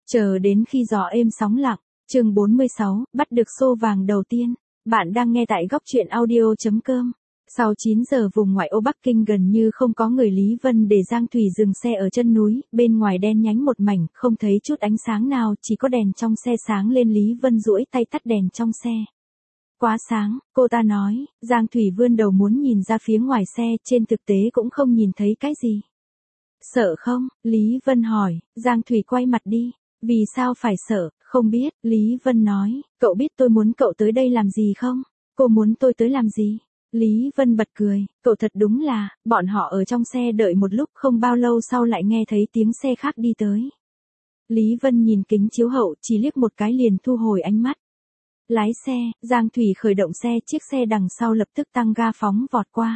Chờ đến khi gió êm sóng lặng, chương 46, bắt được xô vàng đầu tiên. Bạn đang nghe tại góc truyện audio.com. Sau 9 giờ vùng ngoại ô Bắc Kinh gần như không có người, Lý Vân để Giang Thủy dừng xe ở chân núi, bên ngoài đen nhánh một mảnh, không thấy chút ánh sáng nào, chỉ có đèn trong xe sáng lên. Lý Vân duỗi tay tắt đèn trong xe. Quá sáng, cô ta nói. Giang Thủy vươn đầu muốn nhìn ra phía ngoài xe, trên thực tế cũng không nhìn thấy cái gì. Sợ không? Lý Vân hỏi. Giang Thủy quay mặt đi. Vì sao phải sợ? Không biết, Lý Vân nói. Cậu biết tôi muốn cậu tới đây làm gì không? Cô muốn tôi tới làm gì? Lý Vân bật cười. Cậu thật đúng là, bọn họ ở trong xe đợi một lúc, không bao lâu sau lại nghe thấy tiếng xe khác đi tới. Lý Vân nhìn kính chiếu hậu, chỉ liếc một cái liền thu hồi ánh mắt. Lái xe, Giang Thủy khởi động xe, chiếc xe đằng sau lập tức tăng ga phóng vọt qua.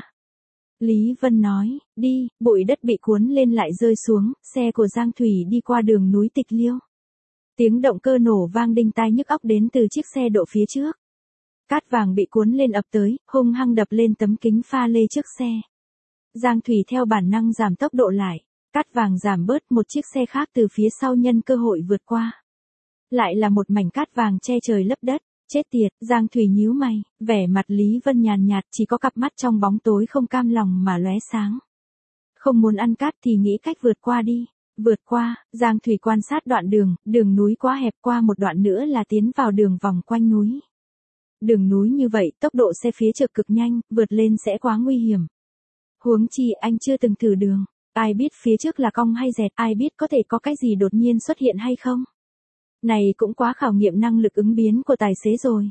Lý Vân nói, đi, bụi đất bị cuốn lên lại rơi xuống, xe của Giang Thủy đi qua đường núi Tịch Liêu. Tiếng động cơ nổ vang đinh tai nhức óc đến từ chiếc xe độ phía trước. Cát vàng bị cuốn lên ập tới, hung hăng đập lên tấm kính pha lê trước xe. Giang Thủy theo bản năng giảm tốc độ lại, cát vàng giảm bớt, một chiếc xe khác từ phía sau nhân cơ hội vượt qua. Lại là một mảnh cát vàng che trời lấp đất. Chết tiệt, Giang Thủy nhíu mày, vẻ mặt Lý Vân nhàn nhạt, chỉ có cặp mắt trong bóng tối không cam lòng mà lóe sáng. Không muốn ăn cát thì nghĩ cách vượt qua đi. Vượt qua, Giang Thủy quan sát đoạn đường núi quá hẹp, qua một đoạn nữa là tiến vào đường vòng quanh núi. Đường núi như vậy, tốc độ xe phía trước cực nhanh, vượt lên sẽ quá nguy hiểm. Huống chi anh chưa từng thử đường, ai biết phía trước là cong hay dẹt, ai biết có thể có cái gì đột nhiên xuất hiện hay không. Này cũng quá khảo nghiệm năng lực ứng biến của tài xế rồi.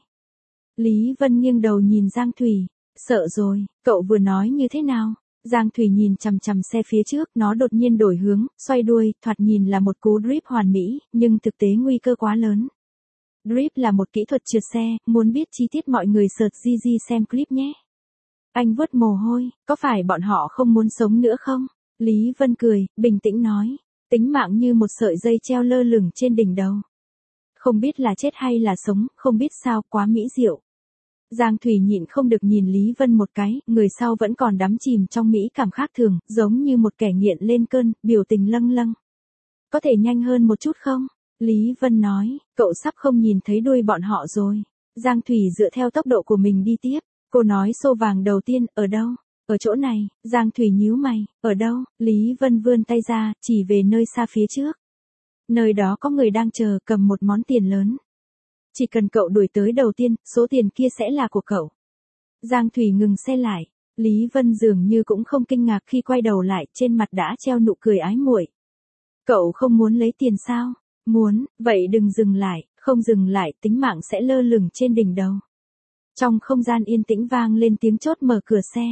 Lý Vân nghiêng đầu nhìn Giang Thủy. Sợ rồi, cậu vừa nói như thế nào? Giang Thủy nhìn chằm chằm xe phía trước, nó đột nhiên đổi hướng, xoay đuôi, thoạt nhìn là một cú drift hoàn mỹ, nhưng thực tế nguy cơ quá lớn. Drift là một kỹ thuật trượt xe, muốn biết chi tiết mọi người search GG xem clip nhé. Anh vuốt mồ hôi, có phải bọn họ không muốn sống nữa không? Lý Vân cười, bình tĩnh nói. Tính mạng như một sợi dây treo lơ lửng trên đỉnh đầu. Không biết là chết hay là sống, không biết sao, quá mỹ diệu. Giang Thủy nhịn không được nhìn Lý Vân một cái, người sau vẫn còn đắm chìm trong mỹ cảm khác thường, giống như một kẻ nghiện lên cơn, biểu tình lâng lâng. Có thể nhanh hơn một chút không? Lý Vân nói, cậu sắp không nhìn thấy đuôi bọn họ rồi. Giang Thủy dựa theo tốc độ của mình đi tiếp, cô nói xô vàng đầu tiên, ở đâu? Ở chỗ này. Giang Thủy nhíu mày, ở đâu? Lý Vân vươn tay ra, chỉ về nơi xa phía trước. Nơi đó có người đang chờ, cầm một món tiền lớn. Chỉ cần cậu đuổi tới đầu tiên, số tiền kia sẽ là của cậu. Giang Thủy ngừng xe lại. Lý Vân dường như cũng không kinh ngạc khi quay đầu lại, trên mặt đã treo nụ cười ái muội. Cậu không muốn lấy tiền sao? Muốn, vậy đừng dừng lại, không dừng lại, tính mạng sẽ lơ lửng trên đỉnh đầu. Trong không gian yên tĩnh vang lên tiếng chốt mở cửa xe.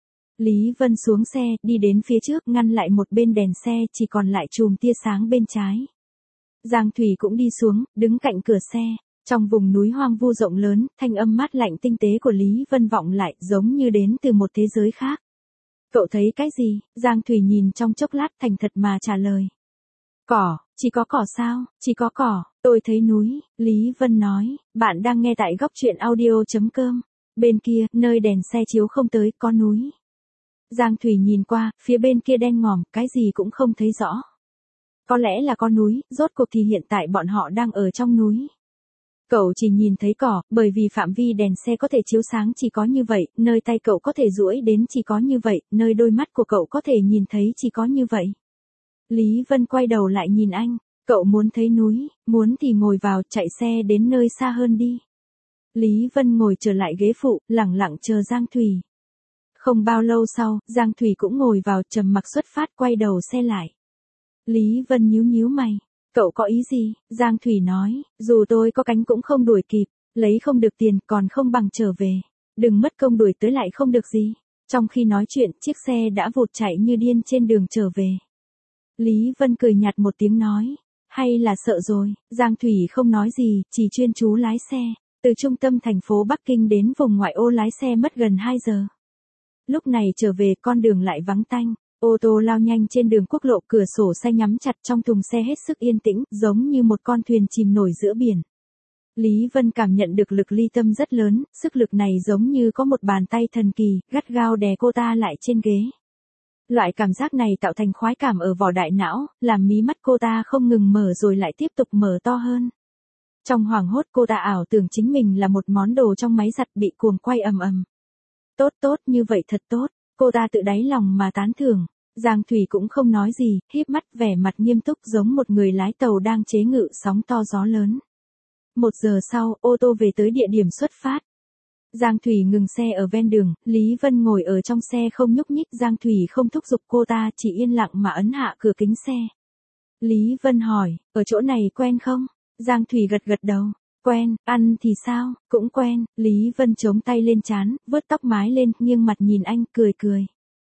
Lý Vân xuống xe, đi đến phía trước, ngăn lại một bên đèn xe, chỉ còn lại chùm tia sáng bên trái. Giang Thủy cũng đi xuống, đứng cạnh cửa xe. Trong vùng núi hoang vu rộng lớn, thanh âm mát lạnh tinh tế của Lý Vân vọng lại, giống như đến từ một thế giới khác. Cậu thấy cái gì? Giang Thủy nhìn trong chốc lát, thành thật mà trả lời. Cỏ, chỉ có cỏ sao? Chỉ có cỏ, tôi thấy núi. Lý Vân nói, bạn đang nghe tại góc truyện audio.com. Bên kia, nơi đèn xe chiếu không tới, có núi. Giang Thủy nhìn qua, phía bên kia đen ngòm, cái gì cũng không thấy rõ. Có lẽ là con núi, rốt cuộc thì hiện tại bọn họ đang ở trong núi. Cậu chỉ nhìn thấy cỏ, bởi vì phạm vi đèn xe có thể chiếu sáng chỉ có như vậy, nơi tay cậu có thể duỗi đến chỉ có như vậy, nơi đôi mắt của cậu có thể nhìn thấy chỉ có như vậy. Lý Vân quay đầu lại nhìn anh, cậu muốn thấy núi, muốn thì ngồi vào, chạy xe đến nơi xa hơn đi. Lý Vân ngồi trở lại ghế phụ, lẳng lặng chờ Giang Thủy. Không bao lâu sau, Giang Thủy cũng ngồi vào, trầm mặc xuất phát, quay đầu xe lại. Lý Vân nhíu mày. Cậu có ý gì? Giang Thủy nói, dù tôi có cánh cũng không đuổi kịp, lấy không được tiền, còn không bằng trở về. Đừng mất công đuổi tới lại không được gì. Trong khi nói chuyện, chiếc xe đã vụt chạy như điên trên đường trở về. Lý Vân cười nhạt một tiếng nói, hay là sợ rồi. Giang Thủy không nói gì, chỉ chuyên chú lái xe. Từ trung tâm thành phố Bắc Kinh đến vùng ngoại ô lái xe mất gần 2 giờ. Lúc này trở về, con đường lại vắng tanh. Ô tô lao nhanh trên đường quốc lộ, cửa sổ xe nhắm chặt, trong thùng xe hết sức yên tĩnh, giống như một con thuyền chìm nổi giữa biển. Lý Vân cảm nhận được lực ly tâm rất lớn, sức lực này giống như có một bàn tay thần kỳ, gắt gao đè cô ta lại trên ghế. Loại cảm giác này tạo thành khoái cảm ở vỏ đại não, làm mí mắt cô ta không ngừng mở rồi lại tiếp tục mở to hơn. Trong hoảng hốt cô ta ảo tưởng chính mình là một món đồ trong máy giặt bị cuồng quay ầm ầm. Tốt tốt, như vậy thật tốt, cô ta tự đáy lòng mà tán thưởng. Giang Thủy cũng không nói gì, híp mắt vẻ mặt nghiêm túc giống một người lái tàu đang chế ngự sóng to gió lớn. 1 giờ sau, ô tô về tới địa điểm xuất phát. Giang Thủy ngừng xe ở ven đường, Lý Vân ngồi ở trong xe không nhúc nhích. Giang Thủy không thúc giục cô ta, chỉ yên lặng mà ấn hạ cửa kính xe. Lý Vân hỏi, ở chỗ này quen không? Giang Thủy gật gật đầu. Quen, ăn thì sao, cũng quen. Lý Vân chống tay lên trán, vớt tóc mái lên, nghiêng mặt nhìn anh, cười cười.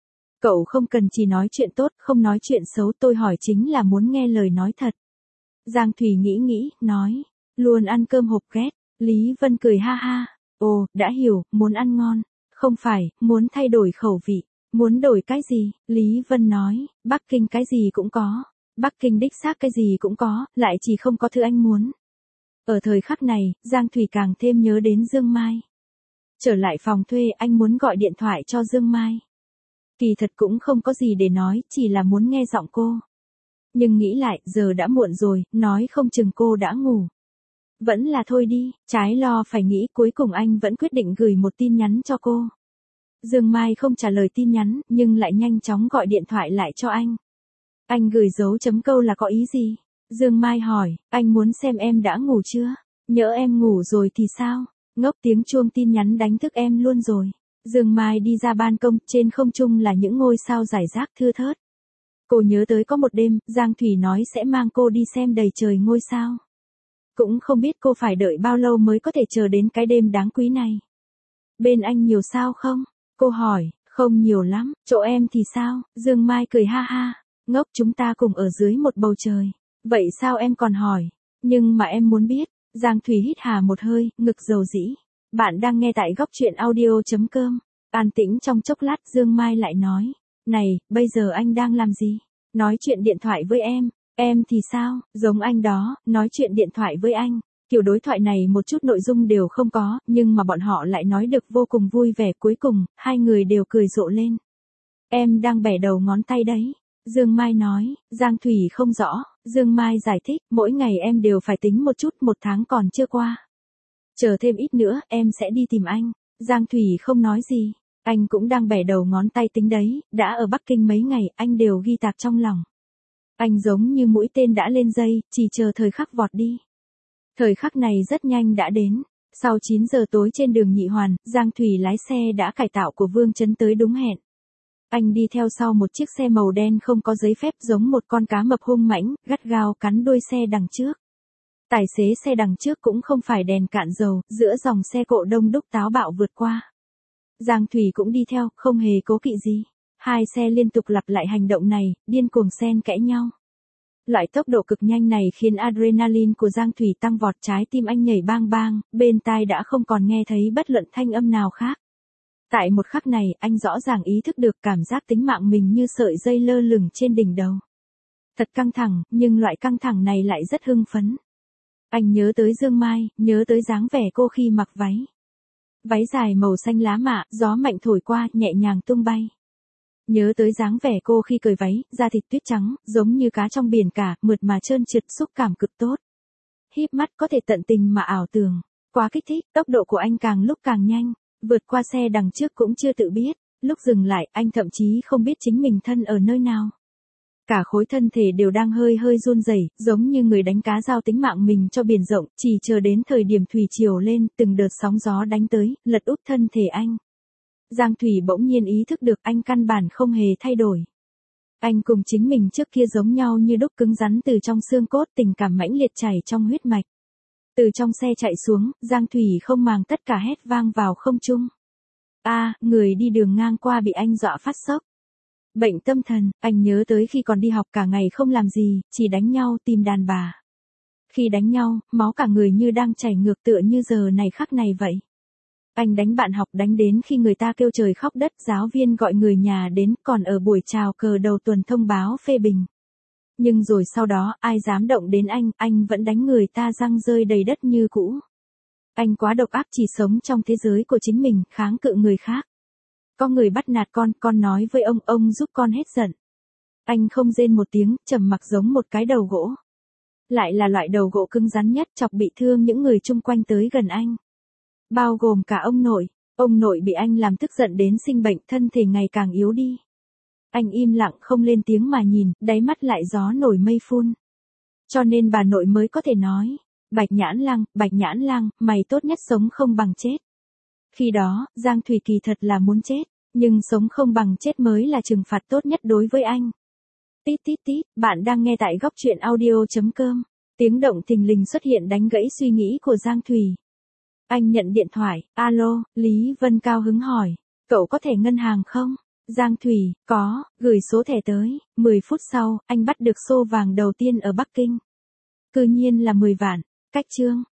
Cậu không cần chỉ nói chuyện tốt, không nói chuyện xấu, tôi hỏi chính là muốn nghe lời nói thật. Giang Thủy nghĩ, nói, luôn ăn cơm hộp ghét. Lý Vân cười ha ha. Ồ, đã hiểu, muốn ăn ngon. Không phải, muốn thay đổi khẩu vị. Muốn đổi cái gì? Lý Vân nói, Bắc Kinh cái gì cũng có. Bắc Kinh đích xác cái gì cũng có, lại chỉ không có thứ anh muốn. Ở thời khắc này, Giang Thủy càng thêm nhớ đến Dương Mai. Trở lại phòng thuê, anh muốn gọi điện thoại cho Dương Mai. Kỳ thật cũng không có gì để nói, chỉ là muốn nghe giọng cô. Nhưng nghĩ lại, giờ đã muộn rồi, nói không chừng cô đã ngủ. Vẫn là thôi đi, trái lo phải nghĩ, cuối cùng anh vẫn quyết định gửi một tin nhắn cho cô. Dương Mai không trả lời tin nhắn, nhưng lại nhanh chóng gọi điện thoại lại cho anh. Anh gửi dấu chấm câu là có ý gì? Dương Mai hỏi, anh muốn xem em đã ngủ chưa? Nhỡ em ngủ rồi thì sao? Ngốc, tiếng chuông tin nhắn đánh thức em luôn rồi. Dương Mai đi ra ban công, trên không trung là những ngôi sao rải rác thưa thớt. Cô nhớ tới có một đêm, Giang Thủy nói sẽ mang cô đi xem đầy trời ngôi sao. Cũng không biết cô phải đợi bao lâu mới có thể chờ đến cái đêm đáng quý này. Bên anh nhiều sao không? Cô hỏi, không nhiều lắm, chỗ em thì sao? Dương Mai cười ha ha, ngốc, chúng ta cùng ở dưới một bầu trời. Vậy sao em còn hỏi? Nhưng mà em muốn biết. Giang Thủy hít hà một hơi, ngực dầu dĩ. Bạn đang nghe tại góc truyện audio.com. An tĩnh trong chốc lát, Dương Mai lại nói. Này, bây giờ anh đang làm gì? Nói chuyện điện thoại với em. Em thì sao? Giống anh đó, nói chuyện điện thoại với anh. Kiểu đối thoại này một chút nội dung đều không có, nhưng mà bọn họ lại nói được vô cùng vui vẻ. Cuối cùng, hai người đều cười rộ lên. Em đang bẻ đầu ngón tay đấy. Dương Mai nói. Giang Thủy không rõ. Dương Mai giải thích, mỗi ngày em đều phải tính một chút, 1 tháng còn chưa qua. Chờ thêm ít nữa, em sẽ đi tìm anh. Giang Thủy không nói gì. Anh cũng đang bẻ đầu ngón tay tính đấy, đã ở Bắc Kinh mấy ngày, anh đều ghi tạc trong lòng. Anh giống như mũi tên đã lên dây, chỉ chờ thời khắc vọt đi. Thời khắc này rất nhanh đã đến. Sau 9 giờ tối trên đường Nhị Hoàn, Giang Thủy lái xe đã cải tạo của Vương Chấn tới đúng hẹn. Anh đi theo sau một chiếc xe màu đen không có giấy phép giống một con cá mập hung mãnh, gắt gao cắn đuôi xe đằng trước. Tài xế xe đằng trước cũng không phải đèn cạn dầu, giữa dòng xe cộ đông đúc táo bạo vượt qua. Giang Thủy cũng đi theo, không hề cố kỵ gì. Hai xe liên tục lặp lại hành động này, điên cuồng xen kẽ nhau. Loại tốc độ cực nhanh này khiến adrenaline của Giang Thủy tăng vọt, trái tim anh nhảy bang bang, bên tai đã không còn nghe thấy bất luận thanh âm nào khác. Tại một khắc này, anh rõ ràng ý thức được cảm giác tính mạng mình như sợi dây lơ lửng trên đỉnh đầu. Thật căng thẳng, nhưng loại căng thẳng này lại rất hưng phấn. Anh nhớ tới Dương Mai, nhớ tới dáng vẻ cô khi mặc váy. Váy dài màu xanh lá mạ, gió mạnh thổi qua, nhẹ nhàng tung bay. Nhớ tới dáng vẻ cô khi cởi váy, da thịt tuyết trắng, giống như cá trong biển cả, mượt mà trơn trượt, xúc cảm cực tốt. Híp mắt có thể tận tình mà ảo tưởng. Quá kích thích, tốc độ của anh càng lúc càng nhanh. Vượt qua xe đằng trước cũng chưa tự biết. Lúc dừng lại, anh thậm chí không biết chính mình thân ở nơi nào. Cả khối thân thể đều đang hơi hơi run rẩy, giống như người đánh cá giao tính mạng mình cho biển rộng, chỉ chờ đến thời điểm thủy triều lên, từng đợt sóng gió đánh tới, lật úp thân thể anh. Giang Thủy bỗng nhiên ý thức được anh căn bản không hề thay đổi. Anh cùng chính mình trước kia giống nhau như đúc, cứng rắn từ trong xương cốt, tình cảm mãnh liệt chảy trong huyết mạch. Từ trong xe chạy xuống, Giang Thủy không màng tất cả hét vang vào không trung. Người đi đường ngang qua bị anh dọa phát sốc. Bệnh tâm thần, anh nhớ tới khi còn đi học cả ngày không làm gì, chỉ đánh nhau, tìm đàn bà. Khi đánh nhau, máu cả người như đang chảy ngược, tựa như giờ này khắc này vậy. Anh đánh bạn học, đánh đến khi người ta kêu trời khóc đất, giáo viên gọi người nhà đến, còn ở buổi chào cờ đầu tuần thông báo phê bình. Nhưng rồi sau đó, ai dám động đến anh vẫn đánh người ta răng rơi đầy đất như cũ. Anh quá độc ác, chỉ sống trong thế giới của chính mình, kháng cự người khác. Có người bắt nạt con nói với ông giúp con hết giận. Anh không rên một tiếng, trầm mặc giống một cái đầu gỗ. Lại là loại đầu gỗ cứng rắn nhất, chọc bị thương những người chung quanh tới gần anh. Bao gồm cả ông nội. Ông nội bị anh làm tức giận đến sinh bệnh, thân thể ngày càng yếu đi. Anh im lặng không lên tiếng mà nhìn, đáy mắt lại gió nổi mây phun. Cho nên bà nội mới có thể nói, Bạch Nhãn Lang, mày tốt nhất sống không bằng chết. Khi đó, Giang Thùy kỳ thật là muốn chết, nhưng sống không bằng chết mới là trừng phạt tốt nhất đối với anh. Tít tít tít, bạn đang nghe tại góc truyện audio.com. Tiếng động thình lình xuất hiện đánh gãy suy nghĩ của Giang Thùy. Anh nhận điện thoại, alo, Lý Vân cao hứng hỏi, cậu có thẻ ngân hàng không? Giang Thùy, có, gửi số thẻ tới. 10 phút sau, anh bắt được xô vàng đầu tiên ở Bắc Kinh. Cư nhiên là 10 vạn, cách chương.